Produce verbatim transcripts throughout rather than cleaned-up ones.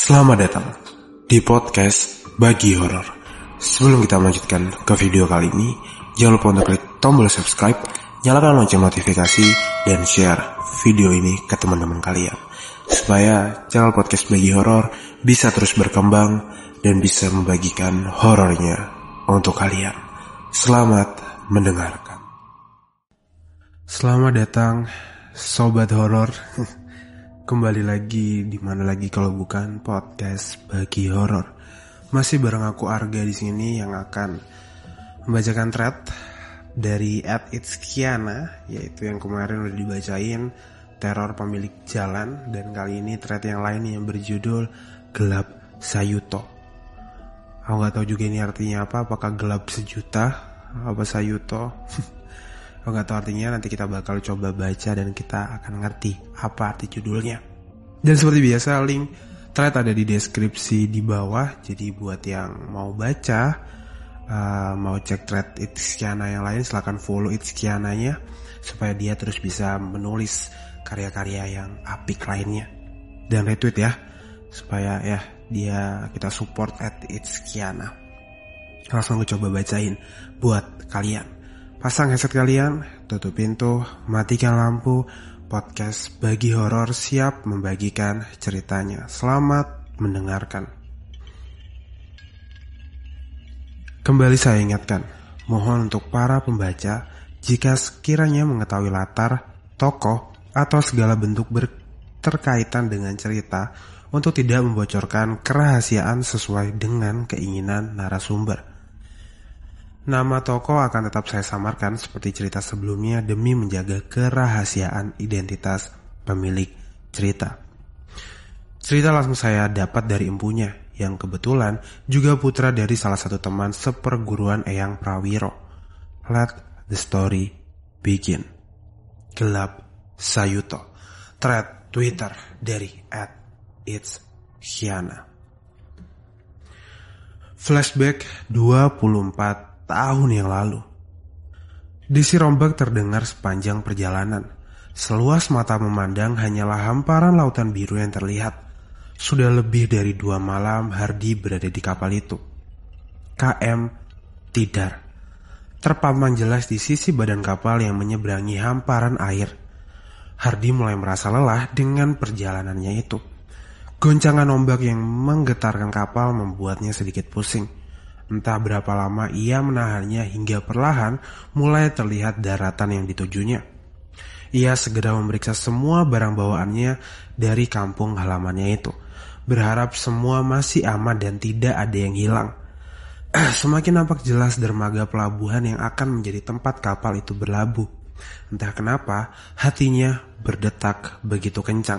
Selamat datang di podcast Bagi Horor. Sebelum kita melanjutkan ke video kali ini, jangan lupa untuk klik tombol subscribe, nyalakan lonceng notifikasi, dan share video ini ke teman-teman kalian, supaya channel podcast Bagi Horor bisa terus berkembang dan bisa membagikan horornya untuk kalian. Selamat mendengarkan. Selamat datang sobat horor. Kembali lagi, di mana lagi kalau bukan podcast Bagi Horor. Masih bareng aku Arga di sini yang akan membacakan thread dari at itskiana, yaitu yang kemarin udah dibacain, teror pemilik jalan, dan kali ini thread yang lain yang berjudul Gelap Sayuto. Aku nggak tahu juga ini artinya apa, apakah gelap sejuta, apa Sayuto. Kalau nggak tahu artinya, nanti kita bakal coba baca dan kita akan ngerti apa arti judulnya. Dan seperti biasa, link thread ada di deskripsi di bawah. Jadi buat yang mau baca, uh, mau cek thread Itskiana yang lain, silahkan follow Itskiananya supaya dia terus bisa menulis karya-karya yang apik lainnya. Dan retweet ya, supaya ya dia kita support at Itskiana. Langsung aku coba bacain buat kalian. Pasang headset kalian, tutup pintu, matikan lampu. Podcast Bagi Horor siap membagikan ceritanya. Selamat mendengarkan. Kembali saya ingatkan, mohon untuk para pembaca, jika sekiranya mengetahui latar, tokoh, atau segala bentuk berterkaitan dengan cerita, untuk tidak membocorkan kerahasiaan sesuai dengan keinginan narasumber. Nama tokoh akan tetap saya samarkan seperti cerita sebelumnya demi menjaga kerahasiaan identitas pemilik cerita. Cerita langsung saya dapat dari empunya, yang kebetulan juga putra dari salah satu teman seperguruan Eyang Prawiro. Let the story begin. Gelap Sayuto. Thread Twitter dari at itskiana. Flashback dua puluh empat tahun yang lalu. Desi rombak terdengar sepanjang perjalanan. Seluas mata memandang hanyalah hamparan lautan biru yang terlihat. Sudah lebih dari dua malam Hardi berada di kapal itu. K M Tidar terpampang jelas di sisi badan kapal yang menyeberangi hamparan air. Hardi mulai merasa lelah dengan perjalanannya itu. Goncangan ombak yang menggetarkan kapal membuatnya sedikit pusing. Entah berapa lama ia menahannya hingga perlahan mulai terlihat daratan yang ditujunya. Ia segera memeriksa semua barang bawaannya dari kampung halamannya itu, berharap semua masih aman dan tidak ada yang hilang. Semakin nampak jelas dermaga pelabuhan yang akan menjadi tempat kapal itu berlabuh. Entah kenapa hatinya berdetak begitu kencang.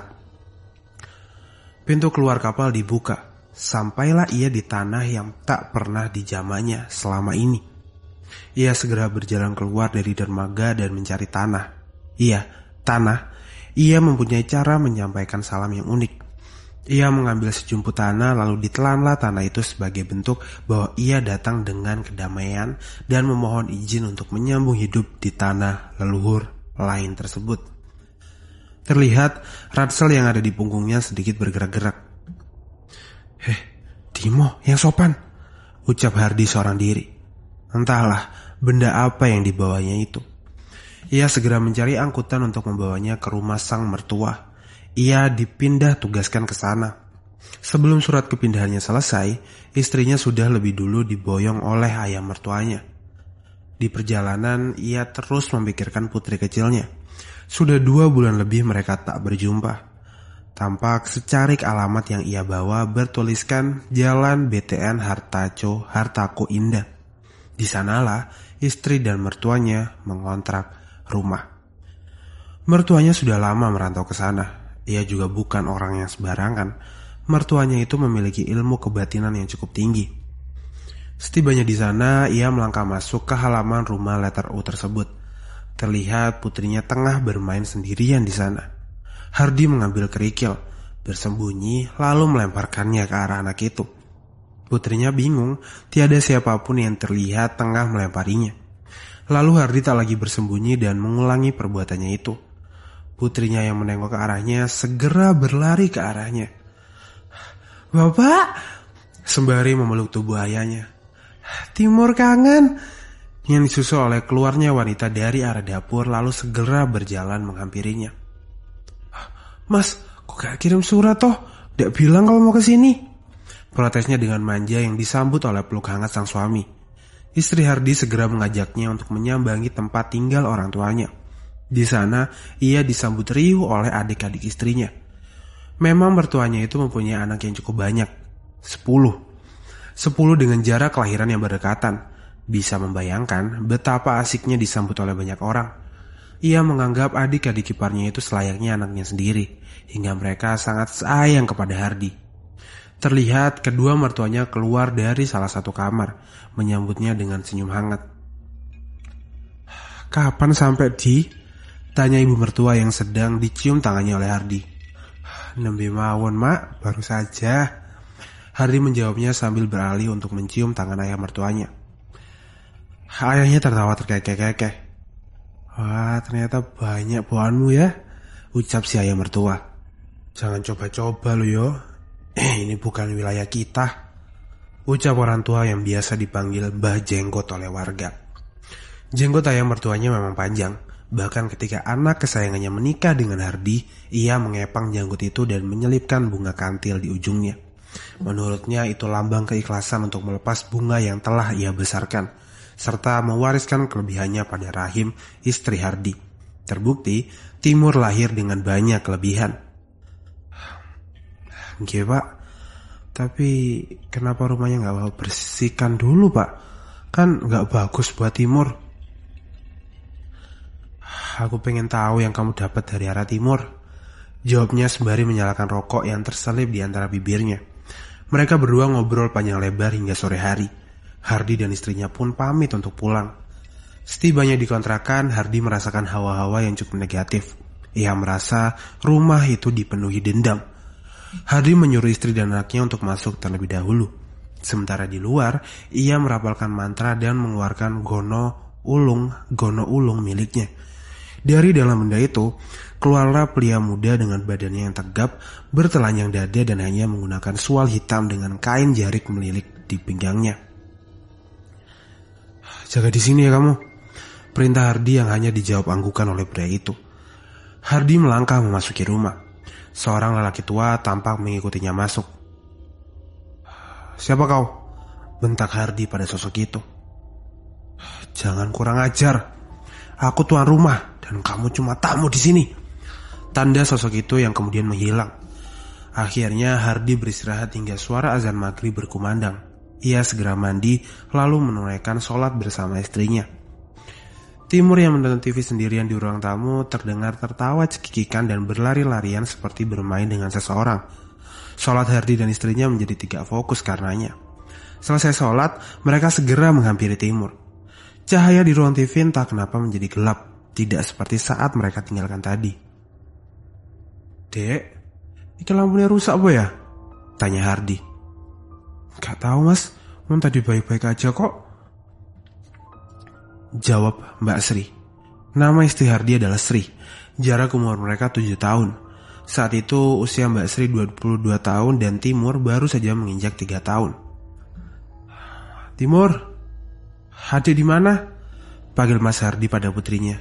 Pintu keluar kapal dibuka. Sampailah ia di tanah yang tak pernah dijamahnya selama ini. Ia segera berjalan keluar dari dermaga dan mencari tanah. Iya, tanah. Ia mempunyai cara menyampaikan salam yang unik. Ia mengambil sejumput tanah lalu ditelanlah tanah itu sebagai bentuk bahwa ia datang dengan kedamaian dan memohon izin untuk menyambung hidup di tanah leluhur lain tersebut. Terlihat ransel yang ada di punggungnya sedikit bergerak-gerak. "Eh, Timo, yang sopan," ucap Hardi seorang diri. Entahlah benda apa yang dibawanya itu. Ia segera mencari angkutan untuk membawanya ke rumah sang mertua. Ia dipindah tugaskan ke sana. Sebelum surat kepindahannya selesai, istrinya sudah lebih dulu diboyong oleh ayah mertuanya. Di perjalanan, ia terus memikirkan putri kecilnya. Sudah dua bulan lebih mereka tak berjumpa. Tampak secarik alamat yang ia bawa bertuliskan Jalan B T N Hartaco, Hartako Indah. Di sanalah istri dan mertuanya mengontrak rumah. Mertuanya sudah lama merantau ke sana. Ia juga bukan orang yang sembarangan. Mertuanya itu memiliki ilmu kebatinan yang cukup tinggi. Setibanya di sana, ia melangkah masuk ke halaman rumah letter U tersebut. Terlihat putrinya tengah bermain sendirian di sana. Hardi mengambil kerikil, bersembunyi lalu melemparkannya ke arah anak itu. Putrinya bingung, tiada siapapun yang terlihat tengah melemparinya. Lalu Hardi tak lagi bersembunyi dan mengulangi perbuatannya itu. Putrinya yang menengok ke arahnya segera berlari ke arahnya. "Bapak!" sembari memeluk tubuh ayahnya. "Timur kangen!" yang disusul oleh keluarnya wanita dari arah dapur lalu segera berjalan menghampirinya. "Mas, kok gak kirim surat toh? Gak bilang kalau mau kesini?" protesnya dengan manja yang disambut oleh peluk hangat sang suami. Istri Hardi segera mengajaknya untuk menyambangi tempat tinggal orang tuanya. Di sana, ia disambut riuh oleh adik-adik istrinya. Memang mertuanya itu mempunyai anak yang cukup banyak. Sepuluh. Sepuluh dengan jarak kelahiran yang berdekatan. Bisa membayangkan betapa asiknya disambut oleh banyak orang. Ia menganggap adik-adik iparnya itu selayaknya anaknya sendiri, hingga mereka sangat sayang kepada Hardi. Terlihat kedua mertuanya keluar dari salah satu kamar, menyambutnya dengan senyum hangat. "Kapan sampai di?" tanya ibu mertua yang sedang dicium tangannya oleh Hardi. "Nembe mawon mak, baru saja." Hardi menjawabnya sambil beralih untuk mencium tangan ayah mertuanya. Ayahnya tertawa terkekeh-kekeh. "Wah, ternyata banyak buahanmu ya," ucap si ayah mertua. "Jangan coba-coba lo yo, eh, ini bukan wilayah kita," ucap orang tua yang biasa dipanggil Mbah Jenggot oleh warga. Jenggot ayah mertuanya memang panjang. Bahkan ketika anak kesayangannya menikah dengan Hardi, ia mengepang janggut itu dan menyelipkan bunga kantil di ujungnya. Menurutnya itu lambang keikhlasan untuk melepas bunga yang telah ia besarkan, serta mewariskan kelebihannya pada rahim istri Hardi. Terbukti, Timur lahir dengan banyak kelebihan. "Nggih pak, tapi kenapa rumahnya gak bersihkan dulu pak? Kan gak bagus buat Timur." "Aku pengen tahu yang kamu dapat dari arah timur," jawabnya sembari menyalakan rokok yang terselip di antara bibirnya. Mereka berdua ngobrol panjang lebar hingga sore hari. Hardi dan istrinya pun pamit untuk pulang. Setibanya di kontrakan, Hardi merasakan hawa-hawa yang cukup negatif. Ia merasa rumah itu dipenuhi dendam. Hardi menyuruh istri dan anaknya untuk masuk terlebih dahulu. Sementara di luar, ia merapalkan mantra dan mengeluarkan gono ulung gono ulung miliknya. Dari dalam benda itu, keluarlah pria muda dengan badannya yang tegap, bertelanjang dada dan hanya menggunakan sual hitam dengan kain jarik melilit di pinggangnya. "Jaga di sini ya kamu," perintah Hardi yang hanya dijawab anggukan oleh pria itu. Hardi melangkah memasuki rumah. Seorang lelaki tua tampak mengikutinya masuk. "Siapa kau?" bentak Hardi pada sosok itu. "Jangan kurang ajar. Aku tuan rumah dan kamu cuma tamu di sini," tanda sosok itu yang kemudian menghilang. Akhirnya Hardi beristirahat hingga suara azan maghrib berkumandang. Ia segera mandi lalu menunaikan sholat bersama istrinya. Timur yang menonton T V sendirian di ruang tamu terdengar tertawa cekikikan dan berlari-larian seperti bermain dengan seseorang. Sholat Hardi dan istrinya menjadi tidak fokus karenanya. Selesai sholat, mereka segera menghampiri Timur. Cahaya di ruang T V entah kenapa menjadi gelap, tidak seperti saat mereka tinggalkan tadi. "Dek, ini lampunya rusak apa ya?" tanya Hardi. "Gak tahu mas, Mun tadi baik-baik aja kok," jawab Mbak Sri. Nama istri Hardi adalah Sri. Jarak umur mereka tujuh tahun. Saat itu usia Mbak Sri dua puluh dua tahun dan Timur baru saja menginjak tiga tahun. "Timur, adik di mana?" panggil Mas Hardi pada putrinya.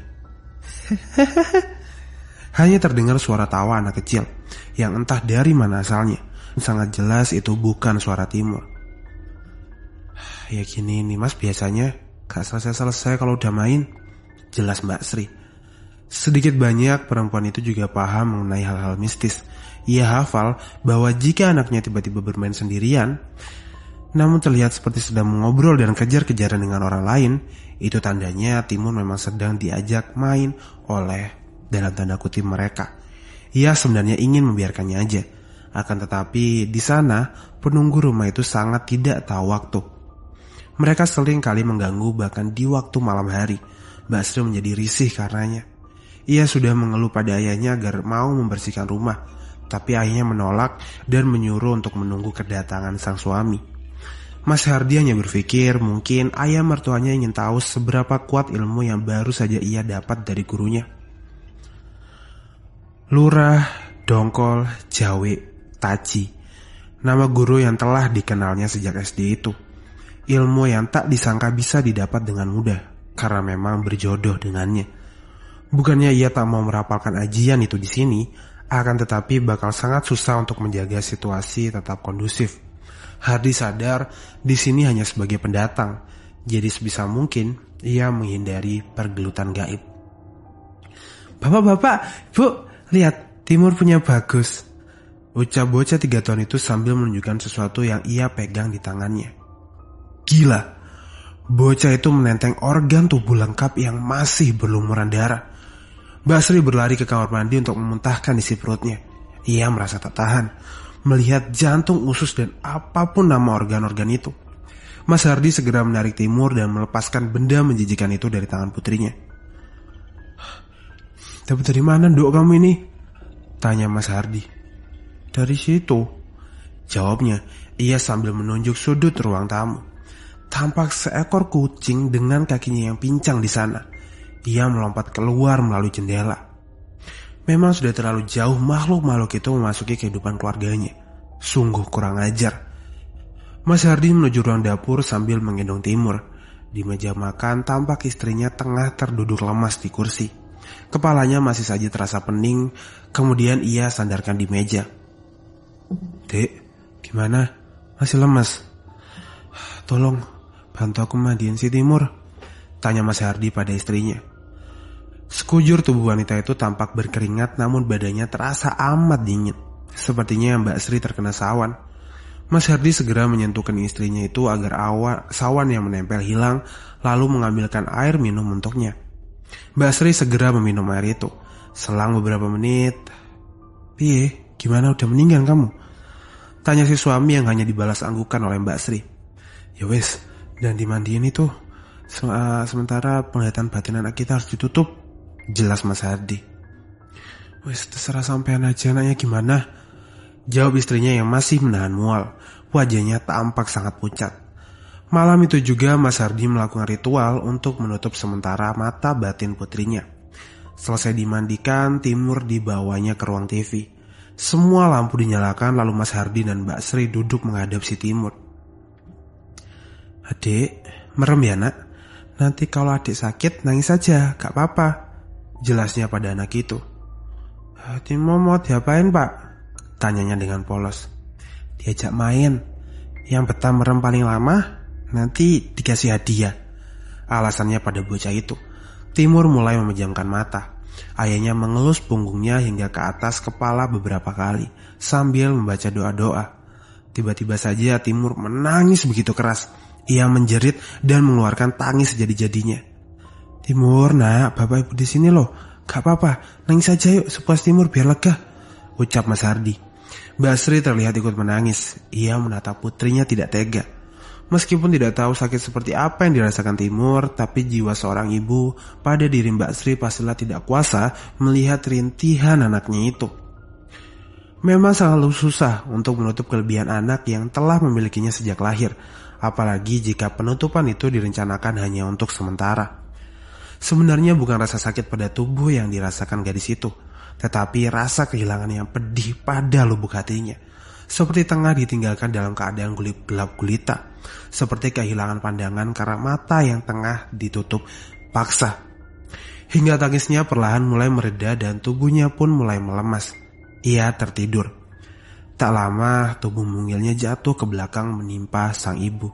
Hanya terdengar suara tawa anak kecil yang entah dari mana asalnya. Sangat jelas itu bukan suara Timur. "Ya gini nih mas, biasanya gak selesai-selesai kalau udah main," jelas Mbak Sri. Sedikit banyak perempuan itu juga paham mengenai hal-hal mistis. Ia hafal bahwa jika anaknya tiba-tiba bermain sendirian, namun terlihat seperti sedang mengobrol dan kejar-kejaran dengan orang lain, itu tandanya Timur memang sedang diajak main oleh dalam tanda kutip mereka. Ia sebenarnya ingin membiarkannya aja. Akan tetapi di sana penunggu rumah itu sangat tidak tahu waktu. Mereka sering kali mengganggu bahkan di waktu malam hari. Mbak Sri menjadi risih karenanya. Ia sudah mengeluh pada ayahnya agar mau membersihkan rumah, tapi ayahnya menolak dan menyuruh untuk menunggu kedatangan sang suami. Mas Hardi hanya berpikir mungkin ayah mertuanya ingin tahu seberapa kuat ilmu yang baru saja ia dapat dari gurunya. Lurah, dongkol, jawe, taji. nama guru yang telah dikenalnya sejak S D itu. Ilmu yang tak disangka bisa didapat dengan mudah, karena memang berjodoh dengannya. Bukannya ia tak mau merapalkan ajian itu di sini, akan tetapi bakal sangat susah untuk menjaga situasi tetap kondusif. Hardi sadar di sini hanya sebagai pendatang, jadi sebisa mungkin ia menghindari pergelutan gaib. "Bapak-bapak, Bu, lihat, Timur punya bagus," ucap bocah tiga tahun itu sambil menunjukkan sesuatu yang ia pegang di tangannya. Gila, bocah itu menenteng organ tubuh lengkap yang masih berlumuran darah. Mbak Sri berlari ke kamar mandi untuk memuntahkan isi perutnya. Ia merasa tak tahan melihat jantung, usus, dan apapun nama organ-organ itu. Mas Hardi segera menarik Timur dan melepaskan benda menjijikan itu dari tangan putrinya. "Dapat dari mana, Dok, kamu ini?" tanya Mas Hardi. "Dari situ," jawabnya. Ia sambil menunjuk sudut ruang tamu. Tampak seekor kucing dengan kakinya yang pincang di sana. Ia melompat keluar melalui jendela. Memang sudah terlalu jauh makhluk-makhluk itu memasuki kehidupan keluarganya. Sungguh kurang ajar. Mas Hardi menuju ruang dapur sambil menggendong Timur. Di meja makan tampak istrinya tengah terduduk lemas di kursi. Kepalanya masih saja terasa pening. Kemudian ia sandarkan di meja. "Dek, gimana? Masih lemas? Tolong bantu aku mandiin si Timur," tanya Mas Hardi pada istrinya. Sekujur tubuh wanita itu tampak berkeringat, namun badannya terasa amat dingin. Sepertinya Mbak Sri terkena sawan. Mas Hardi segera menyentuhkan istrinya itu agar awan, sawan yang menempel hilang, lalu mengambilkan air minum untuknya. Mbak Sri segera meminum air itu. Selang beberapa menit, "Piye, gimana, udah meninggal kamu?" tanya si suami yang hanya dibalas anggukan oleh Mbak Sri. "Ya wes, dan dimandiin itu. Sementara penglihatan batin anak kita harus ditutup," jelas Mas Hardi. "Wes, terserah sampean aja anaknya gimana," jawab istrinya yang masih menahan mual. Wajahnya tampak sangat pucat. Malam itu juga Mas Hardi melakukan ritual untuk menutup sementara mata batin putrinya. Selesai dimandikan, Timur dibawanya ke ruang T V. Semua lampu dinyalakan, lalu Mas Hardi dan Mbak Sri duduk menghadap si Timur. "Adik, merem ya nak. Nanti kalau adik sakit nangis saja, gak apa-apa," jelasnya pada anak itu. "Timur mau diapain, Pak?" tanyanya dengan polos. "Diajak main. Yang betah merem paling lama nanti dikasih hadiah," alasannya pada bocah itu. Timur mulai memejamkan mata. Ayahnya mengelus punggungnya hingga ke atas kepala beberapa kali sambil membaca doa-doa. Tiba-tiba saja Timur menangis begitu keras. Ia menjerit dan mengeluarkan tangis sejadi-jadinya. "Timur, nak, bapak ibu di sini loh. Gak apa-apa, nangis saja yuk sepuas Timur biar lega," ucap Mas Hardi. Mbak Sri terlihat ikut menangis. Ia menatap putrinya tidak tega. Meskipun tidak tahu sakit seperti apa yang dirasakan Timur, tapi jiwa seorang ibu pada diri Mbak Sri pastilah tidak kuasa melihat rintihan anaknya itu. Memang sangat susah untuk menutup kelebihan anak yang telah memilikinya sejak lahir, apalagi jika penutupan itu direncanakan hanya untuk sementara. Sebenarnya bukan rasa sakit pada tubuh yang dirasakan gadis itu, tetapi rasa kehilangan yang pedih pada lubuk hatinya. Seperti tengah ditinggalkan dalam keadaan gelap gulita, seperti kehilangan pandangan karena mata yang tengah ditutup paksa. Hingga tangisnya perlahan mulai mereda dan tubuhnya pun mulai melemas. Ia tertidur. Tak lama tubuh mungilnya jatuh ke belakang menimpa sang ibu.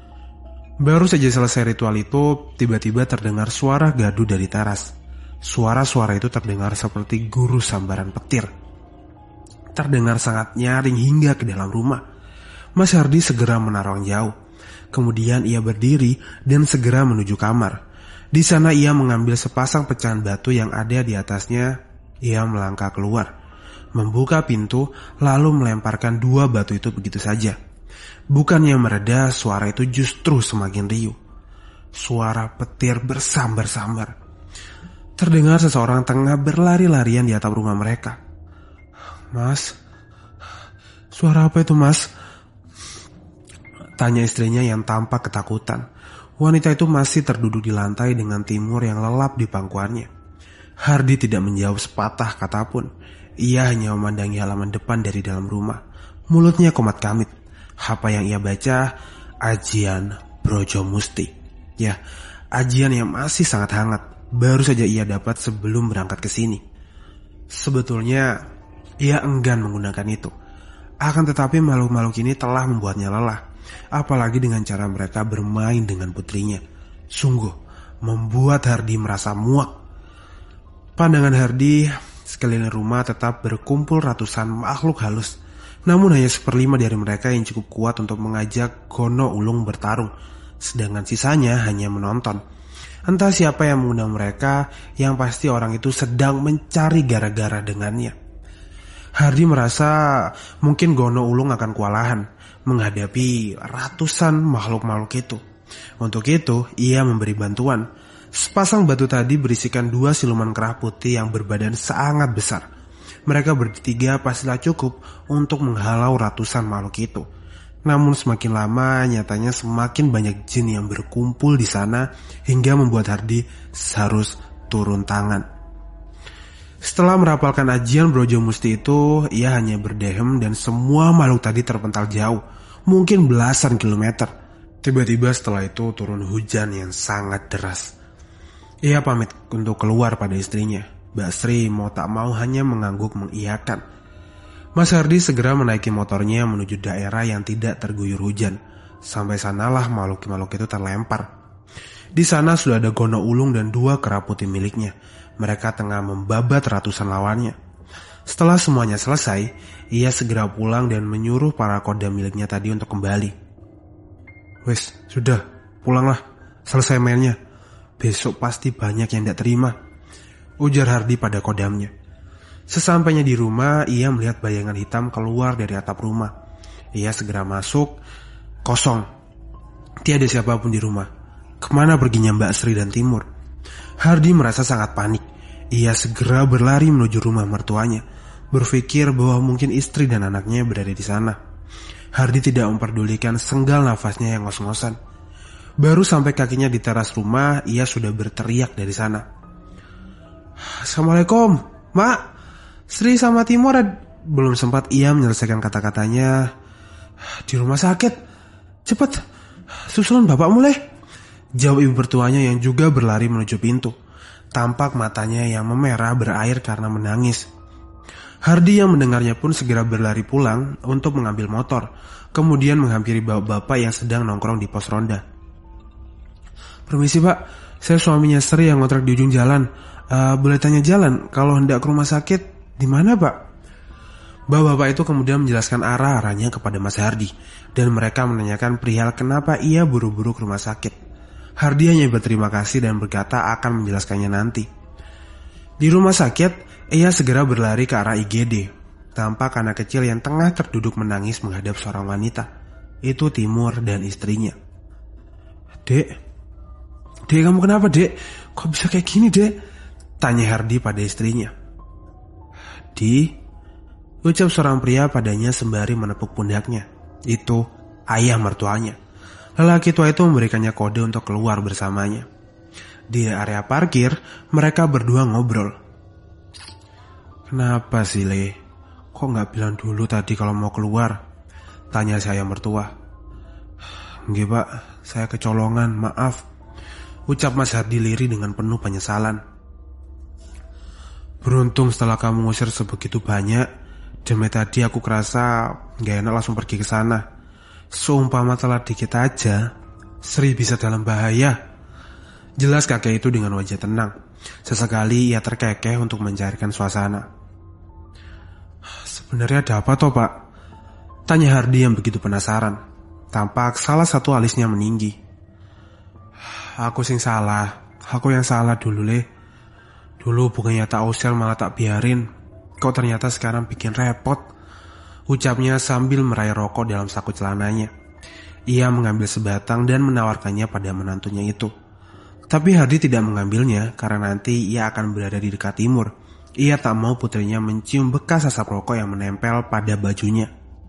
Baru saja selesai ritual itu, tiba-tiba terdengar suara gaduh dari teras. Suara-suara itu terdengar seperti guru sambaran petir. Terdengar sangat nyaring hingga ke dalam rumah. Mas Hardi segera menaruh jauh. Kemudian ia berdiri dan segera menuju kamar. Di sana ia mengambil sepasang pecahan batu yang ada di atasnya. Ia melangkah keluar, membuka pintu, lalu melemparkan dua batu itu begitu saja. Bukannya mereda, suara itu justru semakin riuh. Suara petir bersambar-sambar. Terdengar seseorang tengah berlari-larian di atap rumah mereka. "Mas, suara apa itu, Mas?" tanya istrinya yang tampak ketakutan. Wanita itu masih terduduk di lantai dengan Timur yang lelap di pangkuannya. Hardi tidak menjawab sepatah kata pun. Ia hanya memandangi halaman depan dari dalam rumah. Mulutnya komat kamit. Apa yang ia baca? Ajian Brojomusti. Ya, ajian yang masih sangat hangat. Baru saja ia dapat sebelum berangkat ke sini. Sebetulnya ia enggan menggunakan itu. Akan tetapi makhluk-makhluk ini telah membuatnya lelah. Apalagi dengan cara mereka bermain dengan putrinya. Sungguh membuat Hardy merasa muak. Pandangan Hardy sekeliling rumah tetap berkumpul ratusan makhluk halus. Namun hanya seperlima dari mereka yang cukup kuat untuk mengajak Gono Ulung bertarung. Sedangkan sisanya hanya menonton. Entah siapa yang mengundang mereka, yang pasti orang itu sedang mencari gara-gara dengannya. Hardy merasa mungkin Gono Ulung akan kewalahan menghadapi ratusan makhluk-makhluk itu. Untuk itu, ia memberi bantuan. Sepasang batu tadi berisikan dua siluman kerah putih yang berbadan sangat besar. Mereka bertiga pastilah cukup untuk menghalau ratusan makhluk itu. Namun semakin lama nyatanya semakin banyak jin yang berkumpul di sana hingga membuat Hardy harus turun tangan. Setelah merapalkan ajian Brojomusti itu, ia hanya berdehem dan semua makhluk tadi terpental jauh, mungkin belasan kilometer. Tiba-tiba setelah itu turun hujan yang sangat deras. Ia pamit untuk keluar pada istrinya. Mbak Sri mau tak mau hanya mengangguk mengiyakan. Mas Hardy segera menaiki motornya menuju daerah yang tidak terguyur hujan. Sampai sanalah makhluk-makhluk itu terlempar. Di sana sudah ada Gono Ulung dan dua kera putih miliknya. Mereka tengah membabat ratusan lawannya. Setelah semuanya selesai, ia segera pulang dan menyuruh para kodam miliknya tadi untuk kembali. Wes, sudah, pulanglah. Selesai mainnya. Besok pasti banyak yang tidak terima, ujar Hardy pada kodamnya. Sesampainya di rumah, ia melihat bayangan hitam keluar dari atap rumah. Ia segera masuk. Kosong. Tiada siapapun di rumah. Kemana perginya Mbak Sri dan Timur? Hardy merasa sangat panik. Ia segera berlari menuju rumah mertuanya, berpikir bahwa mungkin istri dan anaknya berada di sana. Hardy tidak memperdulikan senggal nafasnya yang ngos-ngosan. Baru sampai kakinya di teras rumah, ia sudah berteriak dari sana. Assalamualaikum, Mak. Sri sama Timur. Belum sempat ia menyelesaikan kata-katanya. Di rumah sakit. Cepat, susulan bapak mulai. Jawab ibu mertuanya yang juga berlari menuju pintu. Tampak matanya yang memerah berair karena menangis. Hardy yang mendengarnya pun segera berlari pulang untuk mengambil motor. Kemudian menghampiri bapak-bapak yang sedang nongkrong di pos ronda. Permisi Pak, saya suaminya Sri yang ngontrak di ujung jalan. Uh, boleh tanya jalan kalau hendak ke rumah sakit di mana Pak? Bapak-bapak itu kemudian menjelaskan arah-arahnya kepada Mas Hardy dan mereka menanyakan perihal kenapa ia buru-buru ke rumah sakit. Hardy hanya berterima kasih dan berkata akan menjelaskannya nanti. Di rumah sakit, ia segera berlari ke arah I G D. Tampak anak kecil yang tengah terduduk menangis menghadap seorang wanita. Itu Timur dan istrinya. Dek, Dek, kamu kenapa, Dek? Kok bisa kayak gini, Dek? Tanya Hardy pada istrinya. Di, ucap seorang pria padanya sembari menepuk pundaknya. Itu ayah mertuanya. Lelaki tua itu memberikannya kode untuk keluar bersamanya. Di area parkir, mereka berdua ngobrol. Kenapa sih, Le? Kok gak bilang dulu tadi kalau mau keluar? Tanya si ayah mertua. Nggih, Pak, saya kecolongan, maaf. Ucap Mas Hardy lirih dengan penuh penyesalan. Beruntung setelah kamu ngusir sebegitu banyak, demi tadi aku kerasa gak enak langsung pergi ke sana. Seumpama telat dikit aja, Sri bisa dalam bahaya. Jelas kakek itu dengan wajah tenang. Sesekali ia terkekeh untuk mencairkan suasana. Sebenarnya ada apa toh Pak? Tanya Hardy yang begitu penasaran. Tampak salah satu alisnya meninggi. Aku sing salah. Aku yang salah dulu, Le. Dulu bukannya tak usir malah tak biarin. Kok ternyata sekarang bikin repot. Ucapnya sambil meraih rokok dalam saku celananya. Ia mengambil sebatang dan menawarkannya pada menantunya itu. Tapi Hardy tidak mengambilnya karena nanti ia akan berada di dekat Timur. Ia tak mau putrinya mencium bekas asap rokok yang menempel pada bajunya.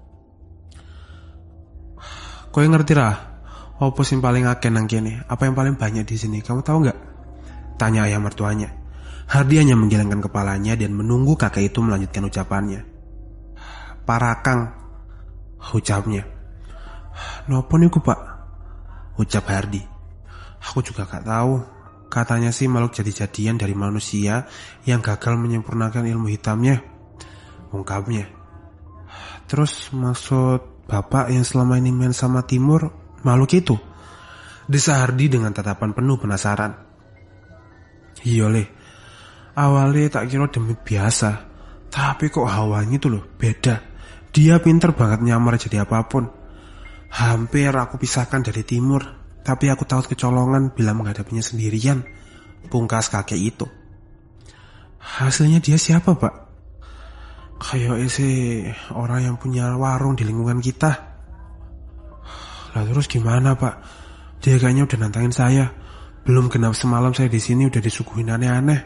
Kau yang ngerti lah. Apa yang paling akeh nang kene? Apa yang paling banyak di sini? Kamu tahu nggak? Tanya ayah mertuanya. Hardy hanya menggelengkan kepalanya dan menunggu kakek itu melanjutkan ucapannya. Parakang. ucapnya. Nopo niku pak? Ucap Hardi. Aku juga gak tahu. Katanya sih makhluk jadi-jadian dari manusia yang gagal menyempurnakan ilmu hitamnya, ungkapnya. Terus maksud bapak yang selama ini main sama Timur makhluk itu? Desa Hardi dengan tatapan penuh penasaran. Iya leh, awalnya tak kira demit biasa, tapi kok hawanya tuh loh beda. Dia pinter banget nyamar jadi apapun. Hampir aku pisahkan dari Timur, tapi aku takut kecolongan bila menghadapinya sendirian, pungkas kakek itu. Hasilnya dia siapa pak? Kayaknya sih orang yang punya warung di lingkungan kita. Lah terus gimana pak? Dia kayaknya udah nantangin saya. Belum genap semalam saya di sini udah disuguhin aneh-aneh.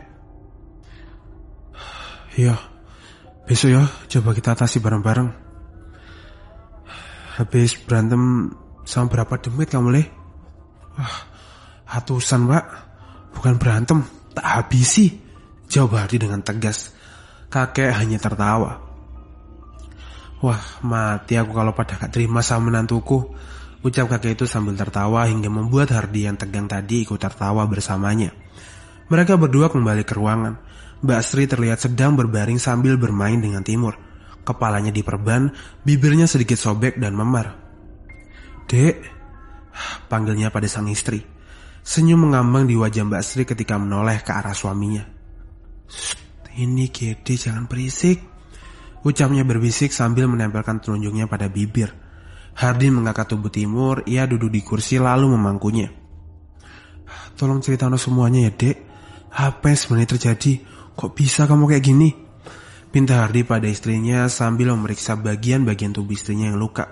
Iya, besok ya coba kita atasi bareng-bareng. Habis berantem sama berapa demit kamu leh? Wah, ratusan pak. Bukan berantem, tak habisi, jawab Hardi dengan tegas. Kakek hanya tertawa. Wah, mati aku kalau pada gak terima sama menantuku, ucap kakek itu sambil tertawa hingga membuat Hardi yang tegang tadi ikut tertawa bersamanya. Mereka berdua kembali ke ruangan. Mbak Sri terlihat sedang berbaring sambil bermain dengan Timur. Kepalanya diperban, bibirnya sedikit sobek dan memar. Dek, panggilnya pada sang istri. Senyum mengambang di wajah Mbak Sri ketika menoleh ke arah suaminya. Ini Gede, jangan berisik, ucapnya berbisik sambil menempelkan telunjuknya pada bibir. Hardi mengangkat tubuh Timur, ia duduk di kursi lalu memangkunya. Tolong ceritakan semuanya ya dek. Apa yang sebenarnya terjadi? Kok bisa kamu kayak gini? Pinta Hardi pada istrinya sambil memeriksa bagian-bagian tubuh istrinya yang luka.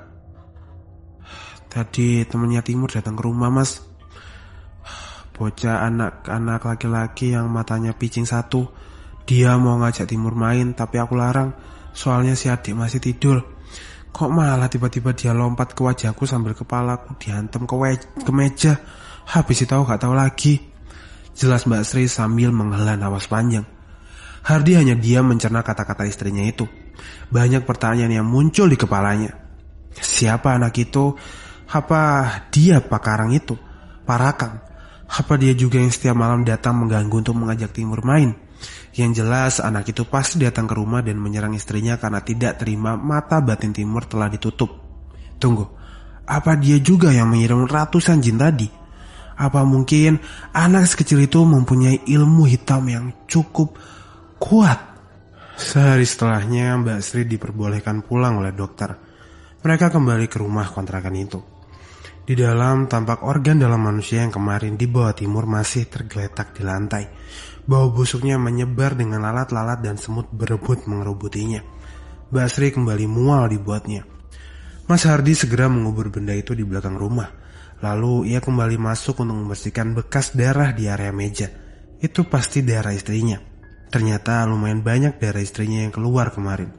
Tadi temannya Timur datang ke rumah mas. Bocah anak-anak laki-laki yang matanya picing satu. Dia mau ngajak Timur main tapi aku larang. Soalnya si adik masih tidur. Kok malah tiba-tiba dia lompat ke wajahku sambil kepalaku dihantam ke, we- ke meja. Habis itu aku gak tahu lagi, jelas Mbak Sri sambil menghela napas panjang. Hardi hanya diam mencerna kata-kata istrinya itu. Banyak pertanyaan yang muncul di kepalanya. Siapa anak itu? Apa dia Pak Karang itu? Pak Rakang? Apa dia juga yang setiap malam datang mengganggu untuk mengajak Timur main? Yang jelas anak itu pasti datang ke rumah dan menyerang istrinya karena tidak terima mata batin Timur telah ditutup. Tunggu, apa dia juga yang mengirim ratusan jin tadi? Apa mungkin anak sekecil itu mempunyai ilmu hitam yang cukup kuat? Sehari setelahnya Mbak Sri diperbolehkan pulang oleh dokter. Mereka kembali ke rumah kontrakan itu. Di dalam tampak organ dalam manusia yang kemarin dibawa Timur masih tergeletak di lantai. Bau busuknya menyebar dengan lalat-lalat dan semut berebut mengerubutinya. Mbak Sri kembali mual dibuatnya. Mas Hardi segera mengubur benda itu di belakang rumah. Lalu ia kembali masuk untuk membersihkan bekas darah di area meja. Itu pasti darah istrinya. Ternyata lumayan banyak darah istrinya yang keluar kemarin.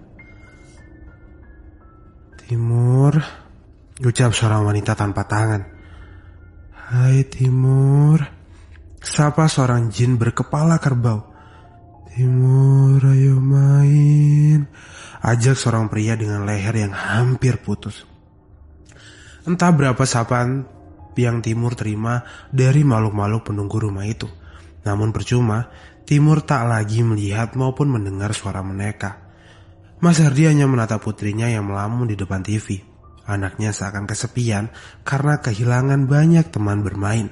Timur, ucap seorang wanita tanpa tangan. Hai Timur, sapa seorang jin berkepala kerbau. Timur, ayo main, ajak seorang pria dengan leher yang hampir putus. Entah berapa sapaan yang Timur terima dari makhluk-makhluk penunggu rumah itu. Namun percuma, Timur tak lagi melihat maupun mendengar suara mereka. Mas Hardi hanya menatap putrinya yang melamun di depan T V. Anaknya seakan kesepian karena kehilangan banyak teman bermain.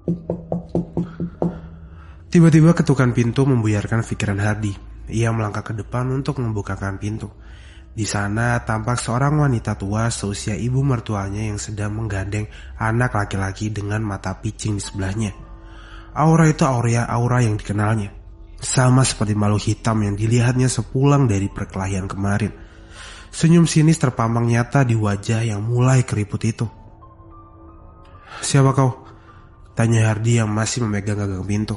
Tiba-tiba ketukan pintu membuyarkan pikiran Hardi. Ia melangkah ke depan untuk membukakan pintu. Di sana tampak seorang wanita tua seusia ibu mertuanya yang sedang menggandeng anak laki-laki dengan mata picing di sebelahnya. Aura itu aura aura yang dikenalnya, sama seperti makhluk hitam yang dilihatnya sepulang dari perkelahian kemarin. Senyum sinis terpampang nyata di wajah yang mulai keriput itu. Siapa kau? Tanya Hardi yang masih memegang gagang pintu.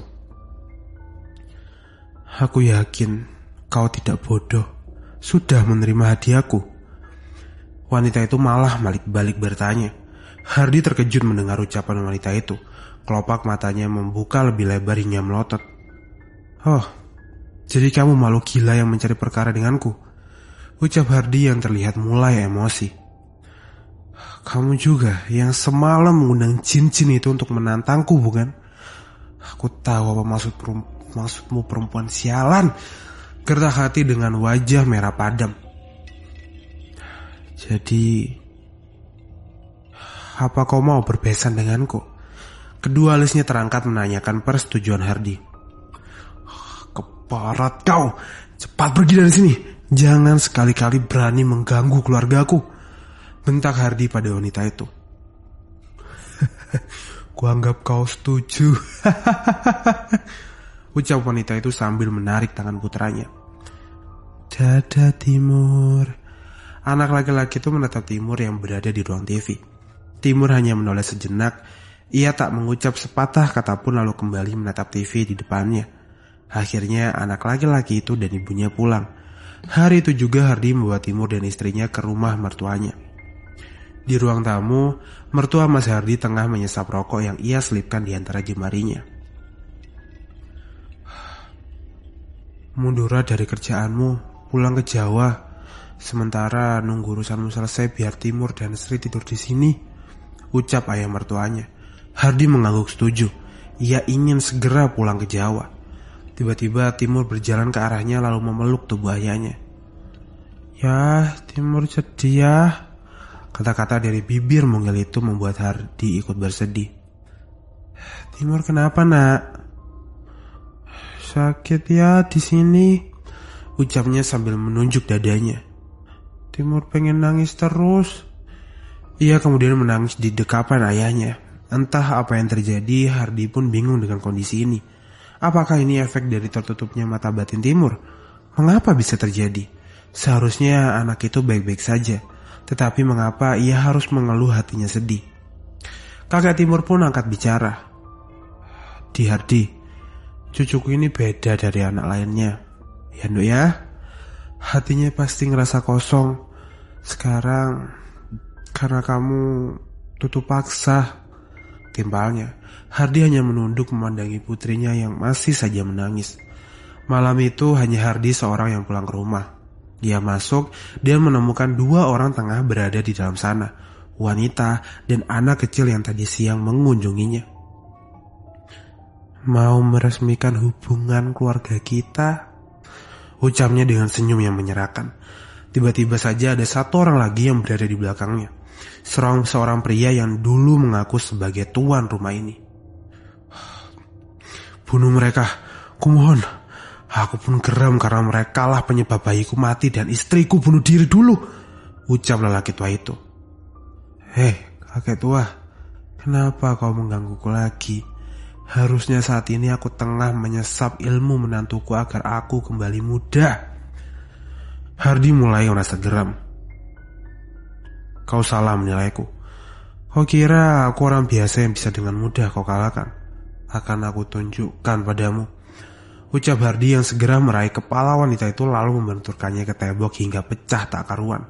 Aku yakin kau tidak bodoh, sudah menerima hadiahku. Wanita itu malah balik-balik bertanya. Hardi terkejut mendengar ucapan wanita itu. Kelopak matanya membuka lebih lebar hingga melotot. Oh, jadi kamu makhluk gila yang mencari perkara denganku? Ucap Hardi yang terlihat mulai emosi. Kamu juga yang semalam mengundang jin-jin itu untuk menantangku, bukan? Aku tahu apa maksud perum- maksudmu perempuan sialan. Gertak hati dengan wajah merah padam. Jadi, apa kau mau berbesan denganku? Kedua alisnya terangkat menanyakan persetujuan Hardy. Keparat kau, cepat pergi dari sini. Jangan sekali-kali berani mengganggu keluargaku, bentak Hardy pada wanita itu. Kuanggap kau setuju. Ucap wanita itu sambil menarik tangan putranya. Dada Timur. Anak laki-laki itu menatap Timur yang berada di ruang T V. Timur hanya menoleh sejenak. Ia tak mengucap sepatah kata pun lalu kembali menatap T V di depannya. Akhirnya anak laki-laki itu dan ibunya pulang. Hari itu juga Hardy membawa Timur dan istrinya ke rumah mertuanya. Di ruang tamu, mertua Mas Hardy tengah menyesap rokok yang ia selipkan di antara jemarinya. Mundur dari kerjaanmu, pulang ke Jawa. Sementara nunggu urusanmu selesai biar Timur dan Sri tidur di sini, ucap ayah mertuanya. Hardy mengangguk setuju. Ia ingin segera pulang ke Jawa. Tiba-tiba Timur berjalan ke arahnya lalu memeluk tubuh ayahnya. Ya, Timur sedih ya. Kata-kata dari bibir mungil itu membuat Hardy ikut bersedih. Timur kenapa nak? Sakit ya di sini, ucapnya sambil menunjuk dadanya. Timur pengen nangis terus. Ia kemudian menangis di dekapan ayahnya. Entah apa yang terjadi, Hardy pun bingung dengan kondisi ini. Apakah ini efek dari tertutupnya mata batin Timur? Mengapa bisa terjadi? Seharusnya anak itu baik-baik saja. Tetapi mengapa ia harus mengeluh hatinya sedih? Kakek Timur pun angkat bicara. Di Hardy, cucuku ini beda dari anak lainnya. Ya Nduk ya, hatinya pasti ngerasa kosong. Sekarang karena kamu tutup paksa, timpalnya. Hardy hanya menunduk memandangi putrinya yang masih saja menangis. Malam itu hanya Hardy seorang yang pulang ke rumah. Dia masuk dan menemukan dua orang tengah berada di dalam sana, wanita dan anak kecil yang tadi siang mengunjunginya. Mau meresmikan hubungan keluarga kita, ucapnya dengan senyum yang menyerahkan. Tiba-tiba saja ada satu orang lagi yang berada di belakangnya. Seorang, seorang pria yang dulu mengaku sebagai tuan rumah ini. Bunuh mereka, kumohon. Aku pun geram karena mereka lah penyebab bayiku mati dan istriku bunuh diri dulu, ucap lelaki tua itu. Hei, kakek tua, kenapa kau menggangguku lagi? Harusnya saat ini aku tengah menyesap ilmu menantuku agar aku kembali muda. Hardy mulai merasa geram. Kau salah menilaiku. Kau kira aku orang biasa yang bisa dengan mudah kau kalahkan? Akan aku tunjukkan padamu, ucap Hardy yang segera meraih kepala wanita itu lalu membenturkannya ke tembok hingga pecah tak karuan.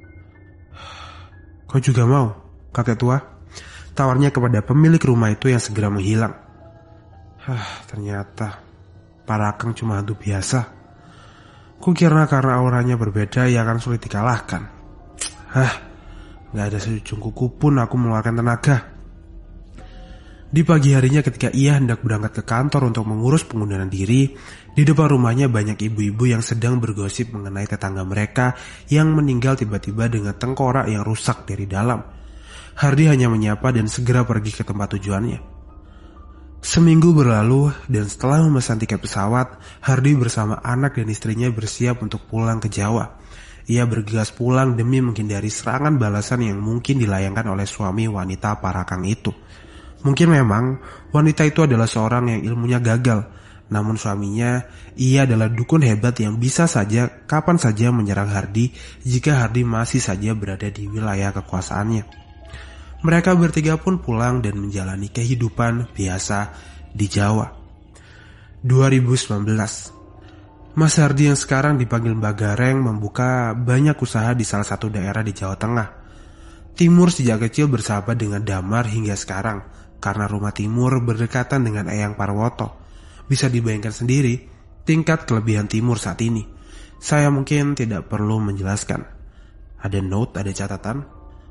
Kau juga mau, kakek tua? Tawarnya kepada pemilik rumah itu yang segera menghilang. Hah, ternyata para Kang cuma hantu biasa. Kukira karena auranya berbeda ia akan sulit dikalahkan. Hah, gak ada seujung kuku pun aku mengeluarkan tenaga. Di pagi harinya ketika ia hendak berangkat ke kantor untuk mengurus pengunduran diri, di depan rumahnya banyak ibu-ibu yang sedang bergosip mengenai tetangga mereka yang meninggal tiba-tiba dengan tengkorak yang rusak dari dalam. Hardy hanya menyapa dan segera pergi ke tempat tujuannya. Seminggu berlalu dan setelah memesan tiket pesawat, Hardy bersama anak dan istrinya bersiap untuk pulang ke Jawa. Ia bergegas pulang demi menghindari serangan balasan yang mungkin dilayangkan oleh suami wanita Parakang itu. Mungkin memang wanita itu adalah seorang yang ilmunya gagal, namun suaminya, ia adalah dukun hebat yang bisa saja kapan saja menyerang Hardy jika Hardy masih saja berada di wilayah kekuasaannya. Mereka bertiga pun pulang dan menjalani kehidupan biasa di Jawa. dua ribu sembilan belas, Mas Hardy yang sekarang dipanggil Mbak Gareng membuka banyak usaha di salah satu daerah di Jawa Tengah. Timur sejak kecil bersahabat dengan Damar hingga sekarang karena rumah Timur berdekatan dengan Eyang Parwoto. Bisa dibayangkan sendiri tingkat kelebihan Timur saat ini. Saya mungkin tidak perlu menjelaskan. Ada note, ada catatan.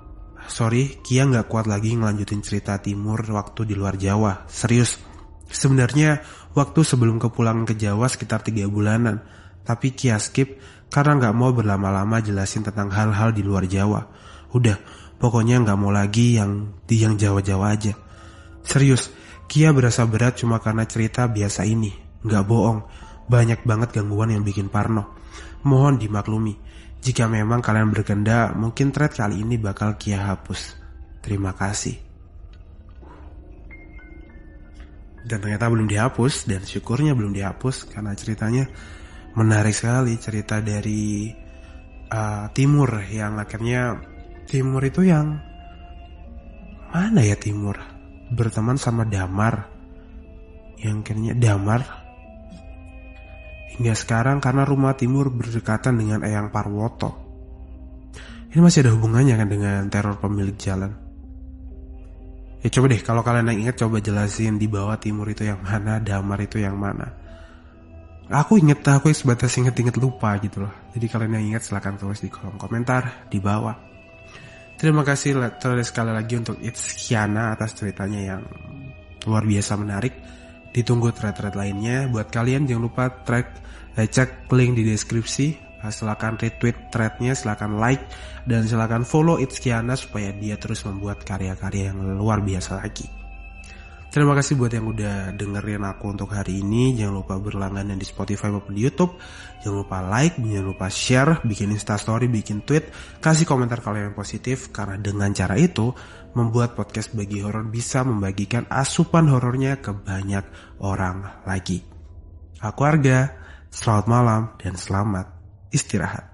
Sorry, Kia gak kuat lagi ngelanjutin cerita Timur waktu di luar Jawa. Serius. Sebenarnya waktu sebelum kepulangan ke Jawa sekitar tiga bulanan. Tapi Kia skip karena gak mau berlama-lama jelasin tentang hal-hal di luar Jawa. Udah, pokoknya gak mau lagi yang di yang Jawa-Jawa aja. Serius, Kia berasa berat cuma karena cerita biasa ini. Gak bohong, banyak banget gangguan yang bikin parno. Mohon dimaklumi. Jika memang kalian berkehendak, mungkin thread kali ini bakal Kia hapus. Terima kasih. Dan ternyata belum dihapus, dan syukurnya belum dihapus karena ceritanya menarik sekali. Cerita dari uh, Timur yang akhirnya Timur itu yang mana ya Timur? Berteman sama Damar. Yang akhirnya Damar hingga sekarang karena rumah Timur berdekatan dengan Eyang Parwoto. Ini masih ada hubungannya kan dengan teror pemilik jalan. Ya coba deh kalau kalian yang ingat coba jelasin di bawah Timur itu yang mana, Damar itu yang mana. Aku inget, aku sebatas inget-inget lupa gitu loh. Jadi kalian yang ingat silahkan tulis di kolom komentar di bawah. Terima kasih terus sekali lagi untuk It's Kiana atas ceritanya yang luar biasa menarik. Ditunggu thread-thread lainnya. Buat kalian jangan lupa track, eh, cek link di deskripsi. Silakan retweet threadnya, silakan like, dan silakan follow It's Kiana supaya dia terus membuat karya-karya yang luar biasa lagi. Terima kasih buat yang udah dengerin aku untuk hari ini. Jangan lupa berlangganan di Spotify maupun di YouTube. Jangan lupa like, jangan lupa share, bikin instastory, bikin tweet, kasih komentar kalian yang positif. Karena dengan cara itu, membuat podcast Bagi Horor bisa membagikan asupan horornya ke banyak orang lagi. Aku Arga, selamat malam dan selamat istirahat.